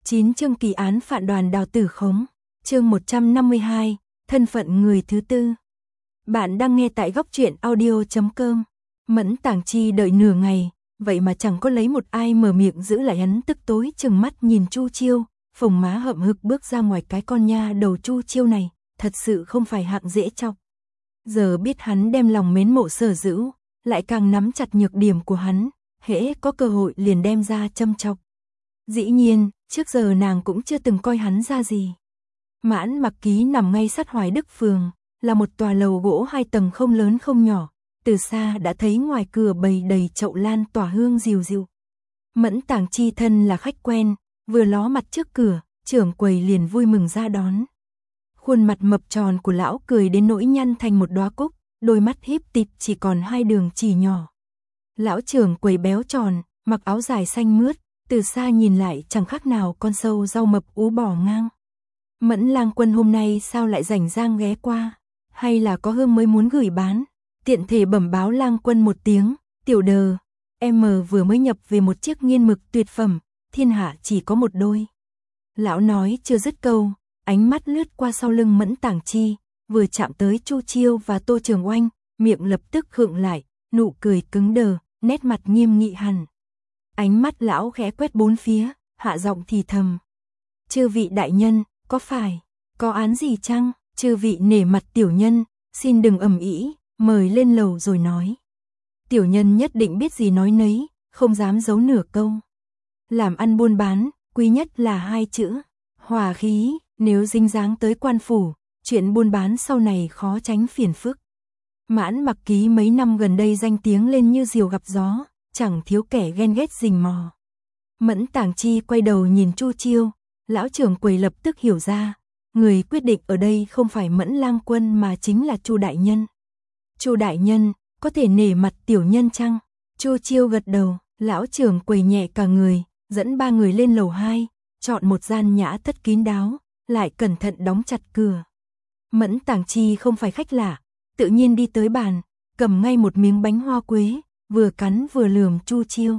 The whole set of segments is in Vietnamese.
9 chương kỳ án phản đoàn Đào Tử Khống, chương 152, thân phận người thứ tư. Bạn đang nghe tại góc truyện audio.com. Mẫn Tàng Chi đợi nửa ngày, vậy mà chẳng có lấy một ai mở miệng giữ lại hắn, tức tối chừng mắt nhìn Chu Chiêu, phồng má hậm hực bước ra ngoài. Cái con nha đầu Chu Chiêu này, thật sự không phải hạng dễ chọc. Giờ biết hắn đem lòng mến mộ Sở Dữu, lại càng nắm chặt nhược điểm của hắn, hễ có cơ hội liền đem ra châm chọc. Dĩ nhiên, trước giờ nàng cũng chưa từng coi hắn ra gì. Mãn Mặc Ký nằm ngay sát Hoài Đức Phường, là một tòa lầu gỗ 2 tầng không lớn không nhỏ, từ xa đã thấy ngoài cửa bày đầy chậu lan tỏa hương dịu dịu. Mẫn Tàng Chi thân là khách quen, vừa ló mặt trước cửa, trưởng quầy liền vui mừng ra đón. Khuôn mặt mập tròn của lão cười đến nỗi nhăn thành một đóa cúc, đôi mắt híp tịt chỉ còn 2 đường chỉ nhỏ. Lão trưởng quầy béo tròn, mặc áo dài xanh mướt, từ xa nhìn lại chẳng khác nào con sâu rau mập ú bò ngang. Mẫn Lang Quân hôm nay sao lại rảnh rang ghé qua, hay là có hương mới muốn gửi bán? Tiện thể bẩm báo Lang Quân một tiếng, tiểu đờ, em vừa mới nhập về một chiếc nghiên mực tuyệt phẩm, thiên hạ chỉ có một đôi. Lão nói chưa dứt câu, ánh mắt lướt qua sau lưng Mẫn Tàng Chi, vừa chạm tới Chu Chiêu và Tô Trường Oanh, miệng lập tức khựng lại, nụ cười cứng đờ, nét mặt nghiêm nghị hẳn. Ánh mắt lão khẽ quét bốn phía, hạ giọng thì thầm. Chư vị đại nhân, có phải, có án gì chăng? Chư vị nể mặt tiểu nhân, xin đừng ầm ĩ, mời lên lầu rồi nói. Tiểu nhân nhất định biết gì nói nấy, không dám giấu nửa câu. Làm ăn buôn bán, quý nhất là 2 chữ, hòa khí, nếu dính dáng tới quan phủ, chuyện buôn bán sau này khó tránh phiền phức. Mãn Mặc Ký mấy năm gần đây danh tiếng lên như diều gặp gió, chẳng thiếu kẻ ghen ghét rình mò. Mẫn Tàng Chi quay đầu nhìn Chu Chiêu, lão trưởng quầy lập tức hiểu ra, người quyết định ở đây không phải Mẫn Lang Quân mà chính là Chu đại nhân. Chu đại nhân, có thể nể mặt tiểu nhân chăng? Chu Chiêu gật đầu, lão trưởng quầy nhẹ cả người, dẫn 3 người lên lầu 2, chọn một gian nhã thất kín đáo, lại cẩn thận đóng chặt cửa. Mẫn Tàng Chi không phải khách lạ, tự nhiên đi tới bàn, cầm ngay một miếng bánh hoa quế, vừa cắn vừa lườm Chu Chiêu.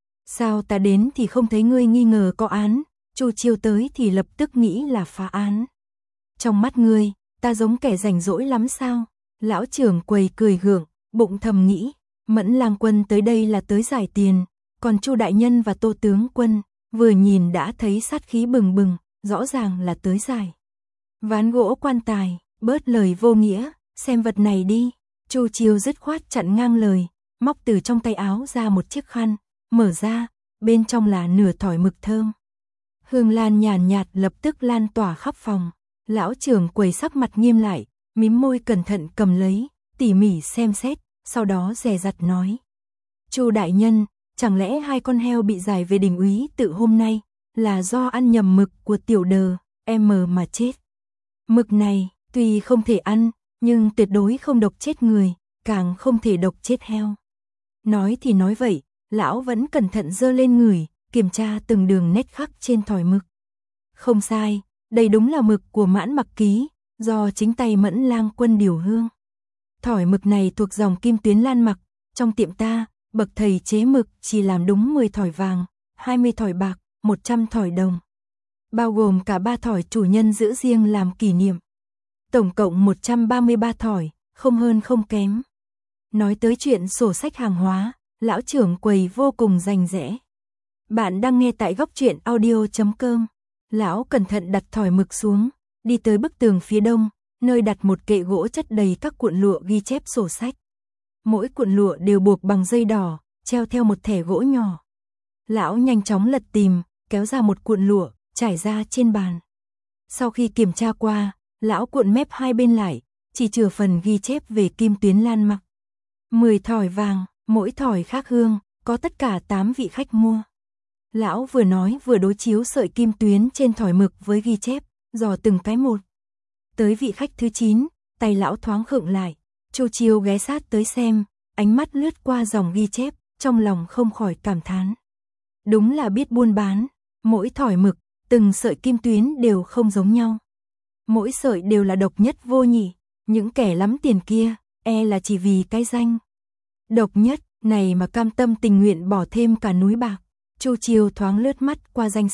Sao ta đến thì không thấy ngươi nghi ngờ có án, Chu Chiêu tới thì lập tức nghĩ là phá án. Trong mắt ngươi, ta giống kẻ rảnh rỗi lắm sao? Lão trưởng quầy cười gượng, bụng thầm nghĩ, Mẫn Lang Quân tới đây là tới giải tiền, còn Chu đại nhân và Tô tướng quân, vừa nhìn đã thấy sát khí bừng bừng, rõ ràng là tới giải ván gỗ quan tài, bớt lời vô nghĩa, xem vật này đi. Chu Chiêu dứt khoát chặn ngang lời, móc từ trong tay áo ra một chiếc khăn, mở ra, bên trong là nửa thỏi mực thơm. Hương lan nhàn nhạt lập tức lan tỏa khắp phòng. Lão trưởng quầy sắc mặt nghiêm lại, mím môi cẩn thận cầm lấy, tỉ mỉ xem xét, sau đó dè dặt nói. Chu đại nhân, chẳng lẽ 2 con heo bị giải về đình úy tự hôm nay, là do ăn nhầm mực của tiểu đờ, em mà chết. Mực này, tuy không thể ăn, nhưng tuyệt đối không độc chết người, càng không thể độc chết heo. Nói thì nói vậy, lão vẫn cẩn thận giơ lên ngửi, kiểm tra từng đường nét khắc trên thỏi mực. Không sai, đây đúng là mực của Mãn Mặc Ký, do chính tay Mẫn Lang Quân điều hương. Thỏi mực này thuộc dòng Kim Tuyến Lan Mặc, trong tiệm ta, bậc thầy chế mực chỉ làm đúng 10 thỏi vàng, 20 thỏi bạc, 100 thỏi đồng. Bao gồm cả 3 thỏi chủ nhân giữ riêng làm kỷ niệm. Tổng cộng 133 thỏi, không hơn không kém. Nói tới chuyện sổ sách hàng hóa, lão trưởng quầy vô cùng rành rẽ. Bạn đang nghe tại góc truyện audio.com. Lão cẩn thận đặt thỏi mực xuống, đi tới bức tường phía đông, nơi đặt một kệ gỗ chất đầy các cuộn lụa ghi chép sổ sách. Mỗi cuộn lụa đều buộc bằng dây đỏ, treo theo một thẻ gỗ nhỏ. Lão nhanh chóng lật tìm, kéo ra một cuộn lụa, trải ra trên bàn. Sau khi kiểm tra qua, lão cuộn mép 2 bên lại, chỉ chừa phần ghi chép về Kim Tuyến Lan Mặc. 10 thỏi vàng, mỗi thỏi khác hương, có tất cả 8 vị khách mua. Lão vừa nói vừa đối chiếu sợi kim tuyến trên thỏi mực với ghi chép, dò từng cái một. Tới vị khách thứ 9, tay lão thoáng khựng lại, Chu Chiêu ghé sát tới xem, ánh mắt lướt qua dòng ghi chép, trong lòng không khỏi cảm thán. Đúng là biết buôn bán, mỗi thỏi mực, từng sợi kim tuyến đều không giống nhau. Mỗi sợi đều là độc nhất vô nhị, những kẻ lắm tiền kia, là chỉ vì cái danh. Độc nhất, này mà cam tâm tình nguyện bỏ thêm cả núi bạc. Chu Chiêu thoáng lướt mắt qua danh sách,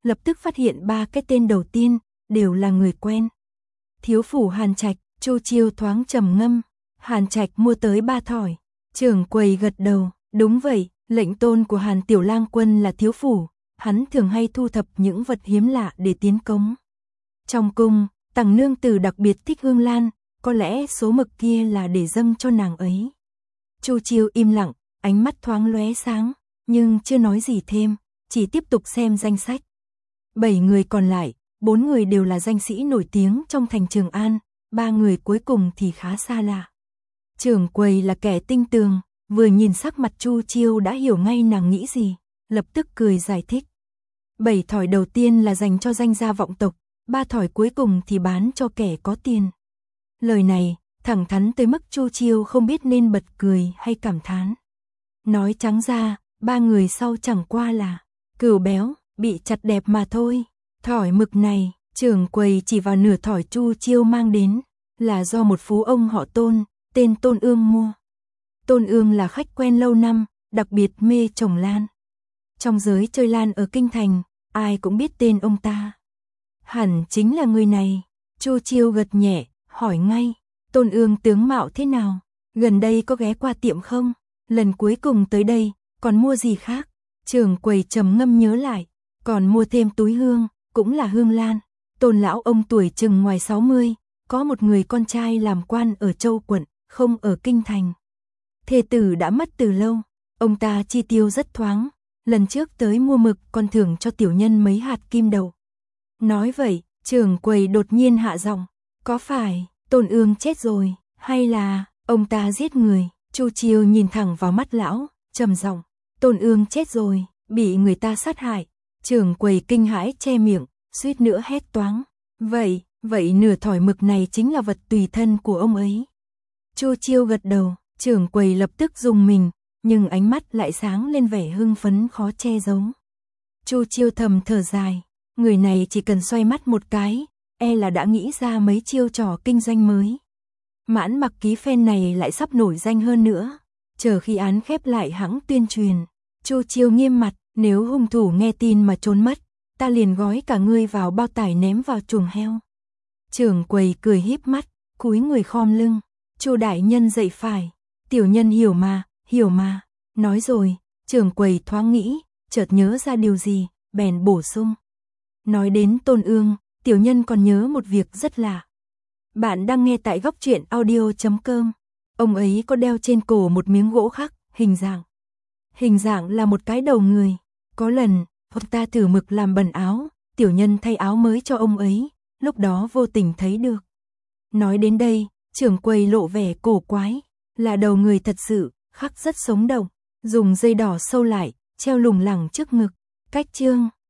lập tức phát hiện 3 cái tên đầu tiên đều là người quen. Thiếu phủ Hàn Trạch, Chu Chiêu thoáng trầm ngâm, Hàn Trạch mua tới 3 thỏi. Trưởng quầy gật đầu, đúng vậy, lệnh tôn của Hàn Tiểu Lang Quân là thiếu phủ, hắn thường hay thu thập những vật hiếm lạ để tiến cống. Trong cung, Tằng nương tử đặc biệt thích hương lan, có lẽ số mực kia là để dâng cho nàng ấy. Chu Chiêu im lặng, ánh mắt thoáng lóe sáng, nhưng chưa nói gì thêm, chỉ tiếp tục xem danh sách. 7 người còn lại, 4 người đều là danh sĩ nổi tiếng trong thành Trường An, 3 người cuối cùng thì khá xa lạ. Trưởng quầy là kẻ tinh tường, vừa nhìn sắc mặt Chu Chiêu đã hiểu ngay nàng nghĩ gì, lập tức cười giải thích. 7 thỏi đầu tiên là dành cho danh gia vọng tộc, 3 thỏi cuối cùng thì bán cho kẻ có tiền. Lời này, thẳng thắn tới mức Chu Chiêu không biết nên bật cười hay cảm thán. Nói trắng ra, 3 người sau chẳng qua là cừu béo, bị chặt đẹp mà thôi. Thỏi mực này, trưởng quầy chỉ vào nửa thỏi Chu Chiêu mang đến, là do một phú ông họ Tôn, tên Tôn Ương mua. Tôn Ương là khách quen lâu năm, đặc biệt mê trồng lan. Trong giới chơi lan ở Kinh Thành, ai cũng biết tên ông ta. Hẳn chính là người này. Chu Chiêu gật nhẹ, hỏi ngay, Tôn Ương tướng mạo thế nào? Gần đây có ghé qua tiệm không? Lần cuối cùng tới đây, còn mua gì khác? Trưởng quầy trầm ngâm nhớ lại, còn mua thêm túi hương, cũng là hương lan. Tôn lão ông tuổi chừng ngoài 60, có một người con trai làm quan ở Châu quận, không ở Kinh Thành. Thê tử đã mất từ lâu, ông ta chi tiêu rất thoáng, lần trước tới mua mực còn thưởng cho tiểu nhân mấy hạt kim đậu. Nói vậy, trưởng quầy đột nhiên hạ giọng, có phải Tôn Ương chết rồi, hay là ông ta giết người? Chu Chiêu nhìn thẳng vào mắt lão, trầm giọng, Tôn Ương chết rồi, bị người ta sát hại. Trưởng quầy kinh hãi che miệng, suýt nữa hét toáng. Vậy nửa thỏi mực này chính là vật tùy thân của ông ấy. Chu Chiêu gật đầu, trưởng quầy lập tức rùng mình, nhưng ánh mắt lại sáng lên vẻ hưng phấn khó che giấu. Chu Chiêu thầm thở dài, người này chỉ cần xoay mắt một cái, e là đã nghĩ ra mấy chiêu trò kinh doanh mới. Mãn Mặc Ký phen này lại sắp nổi danh hơn nữa, chờ khi án khép lại hãng tuyên truyền. Chu Chiêu nghiêm mặt, nếu hung thủ nghe tin mà trốn mất, ta liền gói cả ngươi vào bao tải ném vào chuồng heo. Trưởng quầy cười híp mắt, cúi người khom lưng, Chu đại nhân dạy phải, tiểu nhân hiểu mà. Nói rồi, trưởng quầy thoáng nghĩ, chợt nhớ ra điều gì, bèn bổ sung. Nói đến Tôn Ương, tiểu nhân còn nhớ một việc rất lạ. Bạn đang nghe tại góc truyện audio.com. Ông ấy có đeo trên cổ một miếng gỗ khắc, hình dạng là một cái đầu người. Có lần, ông ta thử mực làm bẩn áo, tiểu nhân thay áo mới cho ông ấy, lúc đó vô tình thấy được. Nói đến đây, trưởng quầy lộ vẻ cổ quái, là đầu người thật sự, khắc rất sống động, dùng dây đỏ sâu lại, treo lủng lẳng trước ngực. Cách chương